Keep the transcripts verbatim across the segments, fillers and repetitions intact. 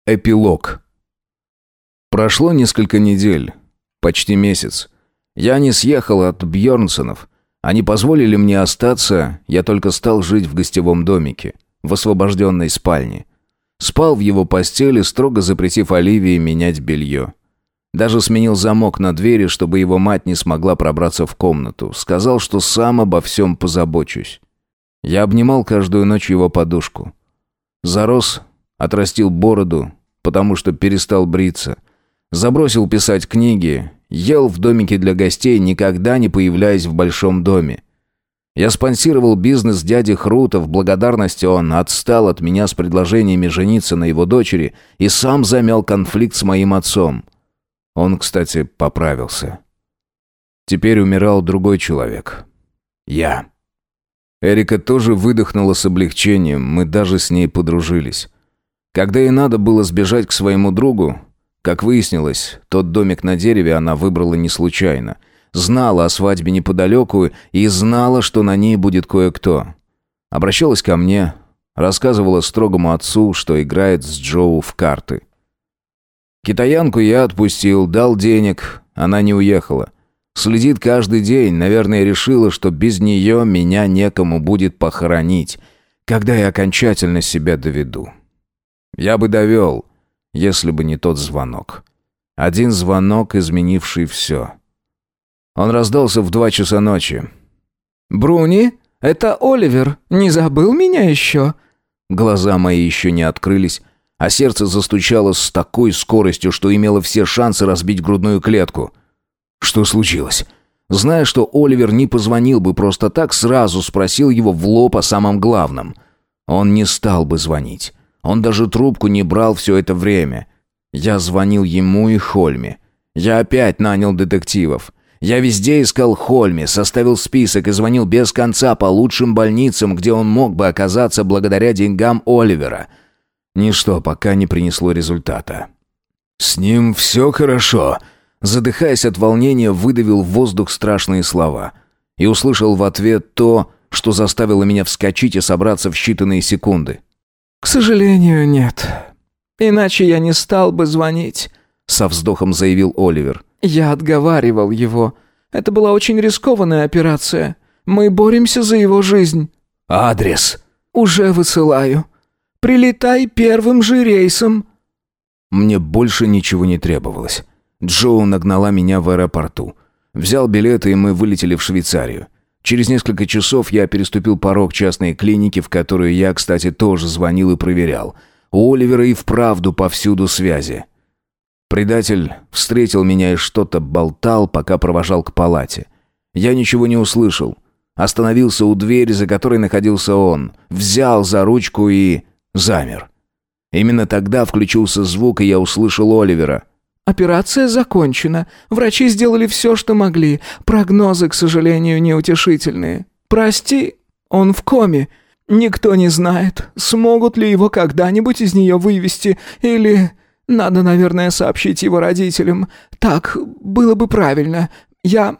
Эпилог. Прошло несколько недель, почти месяц. Я не съехал от Бьернсонов. Они позволили мне остаться, я только стал жить в гостевом домике, в освобожденной спальне. Спал в его постели, строго запретив Оливии менять белье. Даже сменил замок на двери, чтобы его мать не смогла пробраться в комнату. Сказал, что сам обо всем позабочусь. Я обнимал каждую ночь его подушку. Зарос, отрастил бороду, потому что перестал бриться. Забросил писать книги, ел в домике для гостей, никогда не появляясь в большом доме. Я спонсировал бизнес дяди Хрута, в благодарность он отстал от меня с предложениями жениться на его дочери и сам замял конфликт с моим отцом. Он, кстати, поправился. Теперь умирал другой человек. Я. Эрика тоже выдохнула с облегчением, мы даже с ней подружились. Когда ей надо было сбежать к своему другу, как выяснилось, тот домик на дереве она выбрала не случайно. Знала о свадьбе неподалеку и знала, что на ней будет кое-кто. Обращалась ко мне, рассказывала строгому отцу, что играет с Джоу в карты. Китаянку я отпустил, дал денег, она не уехала. Следит каждый день, наверное, решила, что без нее меня некому будет похоронить, когда я окончательно себя доведу. Я бы довел, если бы не тот звонок. Один звонок, изменивший все. Он раздался в два часа ночи. «Бруни, это Оливер. Не забыл меня еще?» Глаза мои еще не открылись, а сердце застучало с такой скоростью, что имело все шансы разбить грудную клетку. Что случилось? Зная, что Оливер не позвонил бы просто так, сразу спросил его в лоб о самом главном. Он не стал бы звонить. Он даже трубку не брал все это время. Я звонил ему и Хольме. Я опять нанял детективов. Я везде искал Хольме, составил список и звонил без конца по лучшим больницам, где он мог бы оказаться благодаря деньгам Оливера. Ничто пока не принесло результата. «С ним все хорошо», задыхаясь от волнения, выдавил в воздух страшные слова. И услышал в ответ то, что заставило меня вскочить и собраться в считанные секунды. «К сожалению, нет. Иначе я не стал бы звонить», — со вздохом заявил Оливер. «Я отговаривал его. Это была очень рискованная операция. Мы боремся за его жизнь». «Адрес?» «Уже высылаю. Прилетай первым же рейсом». Мне больше ничего не требовалось. Джоу нагнала меня в аэропорту. Взял билеты, и мы вылетели в Швейцарию. Через несколько часов я переступил порог частной клиники, в которую я, кстати, тоже звонил и проверял. У Оливера и вправду повсюду связи. Предатель встретил меня и что-то болтал, пока провожал к палате. Я ничего не услышал. Остановился у двери, за которой находился он. Взял за ручку и замер. Именно тогда включился звук, и я услышал Оливера. «Операция закончена. Врачи сделали все, что могли. Прогнозы, к сожалению, неутешительные. Прости, он в коме. Никто не знает, смогут ли его когда-нибудь из нее вывести, или... Надо, наверное, сообщить его родителям. Так было бы правильно. Я...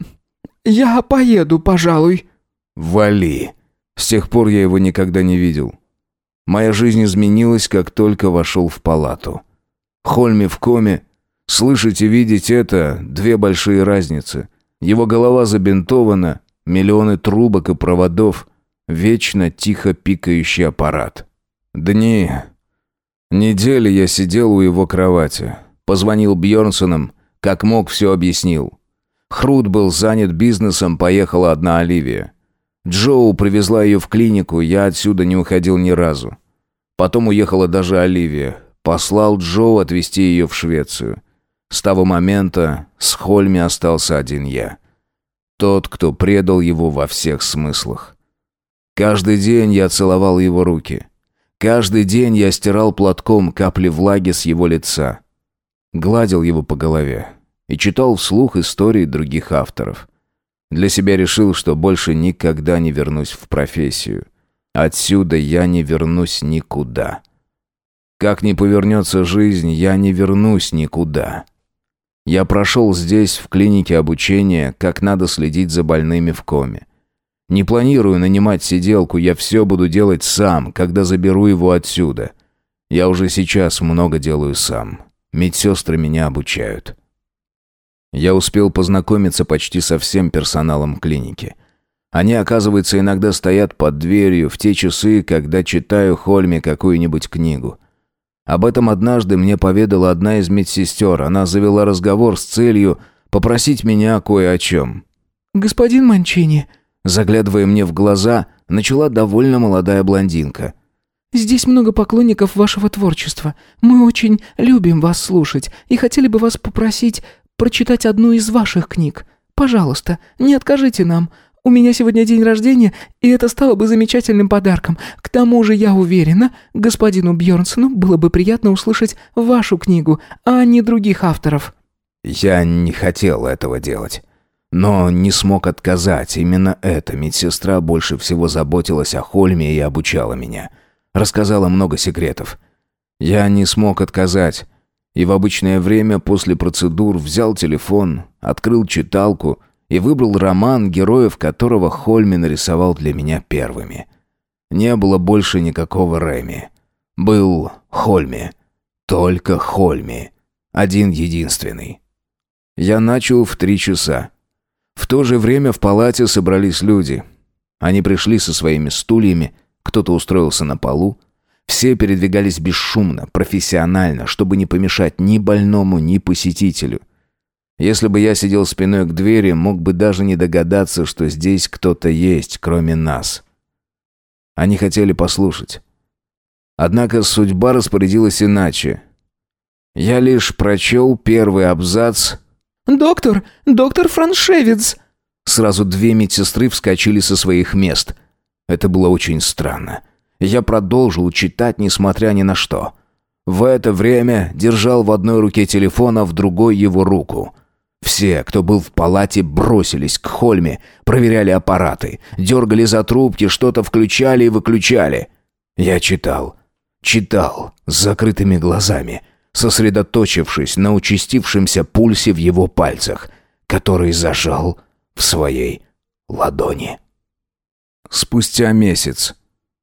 я поеду, пожалуй». «Вали». С тех пор я его никогда не видел. Моя жизнь изменилась, как только вошел в палату. Хольме в коме. Слышать и видеть это – две большие разницы. Его голова забинтована, миллионы трубок и проводов, вечно тихо пикающий аппарат. Дни, недели я сидел у его кровати. Позвонил Бьернсонам, как мог, все объяснил. Хрут был занят бизнесом, поехала одна Оливия. Джоу привезла ее в клинику, я отсюда не уходил ни разу. Потом уехала даже Оливия. Послал Джоу отвезти ее в Швецию. С того момента с Хольме остался один я. Тот, кто предал его во всех смыслах. Каждый день я целовал его руки. Каждый день я стирал платком капли влаги с его лица. Гладил его по голове и читал вслух истории других авторов. Для себя решил, что больше никогда не вернусь в профессию. Отсюда я не вернусь никуда. Как ни повернется жизнь, я не вернусь никуда. Я прошел здесь, в клинике обучения, как надо следить за больными в коме. Не планирую нанимать сиделку, я все буду делать сам, когда заберу его отсюда. Я уже сейчас много делаю сам. Медсестры меня обучают. Я успел познакомиться почти со всем персоналом клиники. Они, оказывается, иногда стоят под дверью в те часы, когда читаю Хольме какую-нибудь книгу. Об этом однажды мне поведала одна из медсестер. Она завела разговор с целью попросить меня кое о чем. «Господин Манчини», заглядывая мне в глаза, начала довольно молодая блондинка. «Здесь много поклонников вашего творчества. Мы очень любим вас слушать и хотели бы вас попросить прочитать одну из ваших книг. Пожалуйста, не откажите нам. У меня сегодня день рождения, и это стало бы замечательным подарком. К тому же, я уверена, господину Бьернсону было бы приятно услышать вашу книгу, а не других авторов». Я не хотел этого делать, но не смог отказать. Именно эта медсестра больше всего заботилась о Хольме и обучала меня. Рассказала много секретов. Я не смог отказать, и в обычное время после процедур взял телефон, открыл читалку и выбрал роман, героев которого Хольме нарисовал для меня первыми. Не было больше никакого Реми. Был Хольме. Только Хольме. Один-единственный. Я начал в три часа. В то же время в палате собрались люди. Они пришли со своими стульями, кто-то устроился на полу. Все передвигались бесшумно, профессионально, чтобы не помешать ни больному, ни посетителю. Если бы я сидел спиной к двери, мог бы даже не догадаться, что здесь кто-то есть, кроме нас. Они хотели послушать. Однако судьба распорядилась иначе. Я лишь прочел первый абзац. «Доктор! Доктор Франшевиц!» Сразу две медсестры вскочили со своих мест. Это было очень странно. Я продолжил читать, несмотря ни на что. В это время держал в одной руке телефон, а в другой его руку. Все, кто был в палате, бросились к Хольме, проверяли аппараты, дергали за трубки, что-то включали и выключали. Я читал, читал с закрытыми глазами, сосредоточившись на участившемся пульсе в его пальцах, который зажал в своей ладони. Спустя месяц.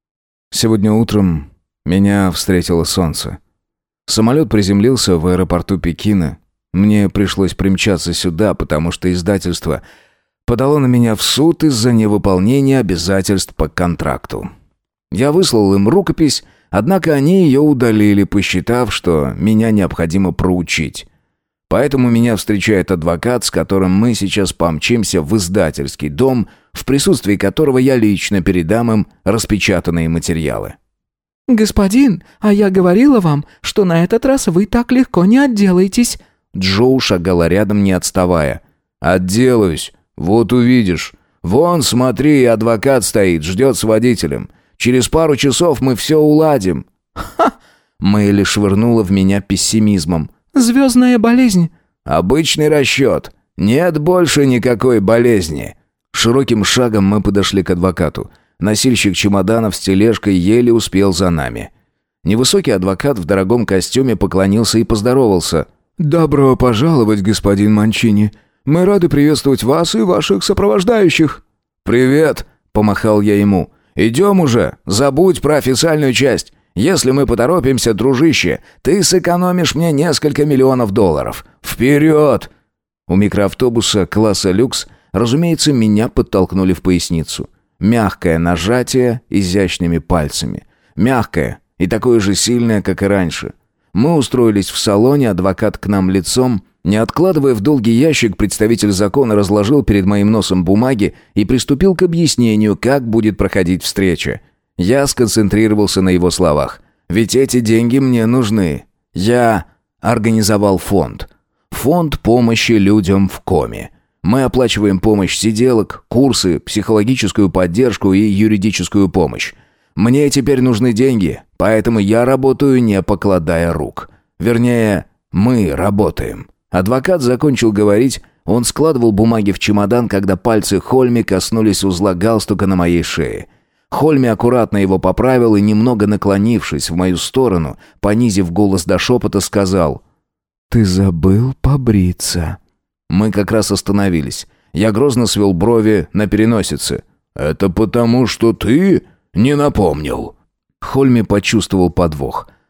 Сегодня утром меня встретило солнце. Самолет приземлился в аэропорту Пекина. Мне пришлось примчаться сюда, потому что издательство подало на меня в суд из-за невыполнения обязательств по контракту. Я выслал им рукопись, однако они ее удалили, посчитав, что меня необходимо проучить. Поэтому меня встречает адвокат, с которым мы сейчас помчимся в издательский дом, в присутствии которого я лично передам им распечатанные материалы. «Господин, а я говорила вам, что на этот раз вы так легко не отделаетесь». Джоу шагала рядом, не отставая. «Отделаюсь, вот увидишь. Вон, смотри, адвокат стоит, ждет с водителем. Через пару часов мы все уладим». «Ха!» Мэйли швырнула в меня пессимизмом. «Звездная болезнь». «Обычный расчет. Нет больше никакой болезни». Широким шагом мы подошли к адвокату. Носильщик чемоданов с тележкой еле успел за нами. Невысокий адвокат в дорогом костюме поклонился и поздоровался. «Добро пожаловать, господин Манчини. Мы рады приветствовать вас и ваших сопровождающих». «Привет», — помахал я ему. «Идем уже, забудь про официальную часть. Если мы поторопимся, дружище, ты сэкономишь мне несколько миллионов долларов. Вперед!» У микроавтобуса класса люкс, разумеется, меня подтолкнули в поясницу. Мягкое нажатие изящными пальцами. Мягкое и такое же сильное, как и раньше. Мы устроились в салоне, адвокат к нам лицом. Не откладывая в долгий ящик, представитель закона разложил перед моим носом бумаги и приступил к объяснению, как будет проходить встреча. Я сконцентрировался на его словах. «Ведь эти деньги мне нужны. Я организовал фонд. Фонд помощи людям в коме. Мы оплачиваем помощь сиделок, курсы, психологическую поддержку и юридическую помощь. Мне теперь нужны деньги, поэтому я работаю, не покладая рук. Вернее, мы работаем». Адвокат закончил говорить, он складывал бумаги в чемодан, когда пальцы Хольме коснулись узла галстука на моей шее. Хольме аккуратно его поправил и, немного наклонившись в мою сторону, понизив голос до шепота, сказал: «Ты забыл побриться». Мы как раз остановились. Я грозно свел брови на переносице. «Это потому, что ты не напомнил». Хольме почувствовал подвох.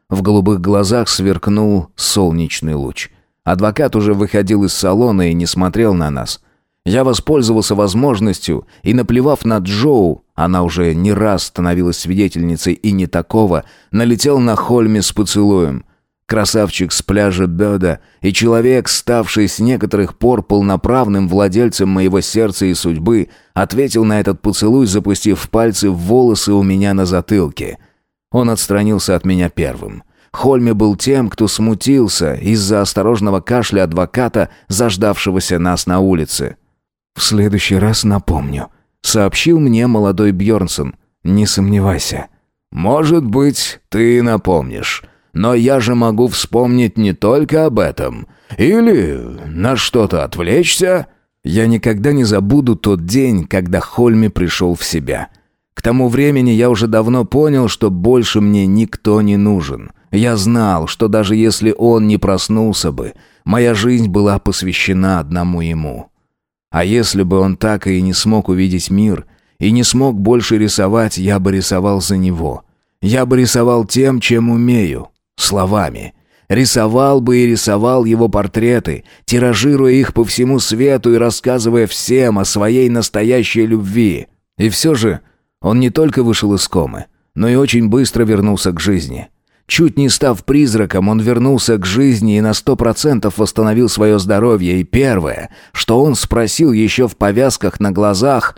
В голубых глазах сверкнул солнечный луч. Адвокат уже выходил из салона и не смотрел на нас. Я воспользовался возможностью и, наплевав на Джоу, она уже не раз становилась свидетельницей и не такого, налетел на Хольме с поцелуем. Красавчик с пляжа Бёда и человек, ставший с некоторых пор полноправным владельцем моего сердца и судьбы, ответил на этот поцелуй, запустив пальцы в волосы у меня на затылке. Он отстранился от меня первым. Хольме был тем, кто смутился из-за осторожного кашля адвоката, заждавшегося нас на улице. «В следующий раз напомню», — сообщил мне молодой Бьернсон. «Не сомневайся». «Может быть, ты напомнишь. Но я же могу вспомнить не только об этом. Или на что-то отвлечься». Я никогда не забуду тот день, когда Хольме пришел в себя. К тому времени я уже давно понял, что больше мне никто не нужен. Я знал, что даже если он не проснулся бы, моя жизнь была посвящена одному ему. А если бы он так и не смог увидеть мир, и не смог больше рисовать, я бы рисовал за него. Я бы рисовал тем, чем умею. Словами. Рисовал бы и рисовал его портреты, тиражируя их по всему свету и рассказывая всем о своей настоящей любви. И все же он не только вышел из комы, но и очень быстро вернулся к жизни. Чуть не став призраком, он вернулся к жизни и на сто процентов восстановил свое здоровье. И первое, что он спросил еще в повязках на глазах: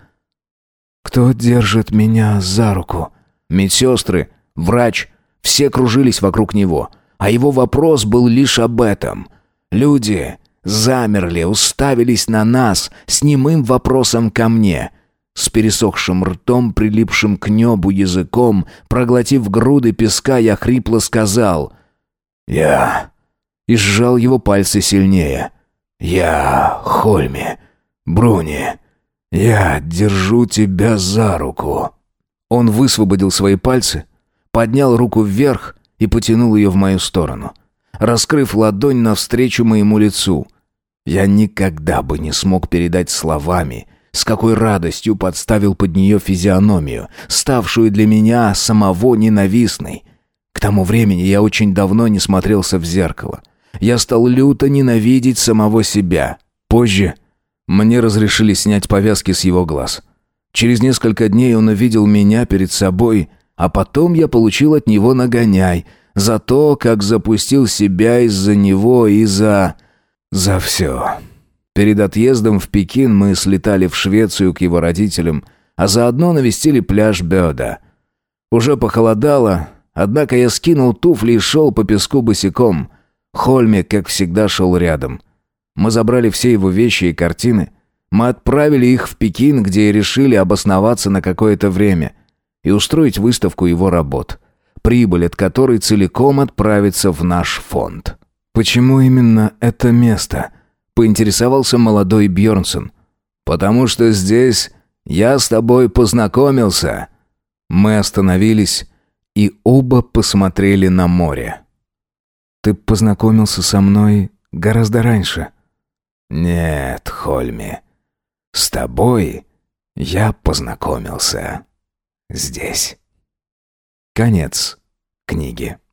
«Кто держит меня за руку?» Медсестры, врач, все кружились вокруг него, а его вопрос был лишь об этом. Люди замерли, уставились на нас с немым вопросом ко мне. С пересохшим ртом, прилипшим к небу языком, проглотив груды песка, я хрипло сказал: «Я...» и сжал его пальцы сильнее. «Я, Хольме, Бруни, я держу тебя за руку». Он высвободил свои пальцы, поднял руку вверх и потянул ее в мою сторону, раскрыв ладонь навстречу моему лицу. Я никогда бы не смог передать словами, с какой радостью подставил под нее физиономию, ставшую для меня самого ненавистной. К тому времени я очень давно не смотрелся в зеркало. Я стал люто ненавидеть самого себя. Позже мне разрешили снять повязки с его глаз. Через несколько дней он увидел меня перед собой, а потом я получил от него нагоняй за то, как запустил себя из-за него и за... за все. Перед отъездом в Пекин мы слетали в Швецию к его родителям, а заодно навестили пляж Бёда. Уже похолодало, однако я скинул туфли и шел по песку босиком. Хольме, как всегда, шел рядом. Мы забрали все его вещи и картины. Мы отправили их в Пекин, где и решили обосноваться на какое-то время и устроить выставку его работ, прибыль от которой целиком отправится в наш фонд. «Почему именно это место?» — поинтересовался молодой Бьернсон. «Потому что здесь я с тобой познакомился». Мы остановились и оба посмотрели на море. «Ты познакомился со мной гораздо раньше». «Нет, Хольме, с тобой я познакомился здесь». Конец книги.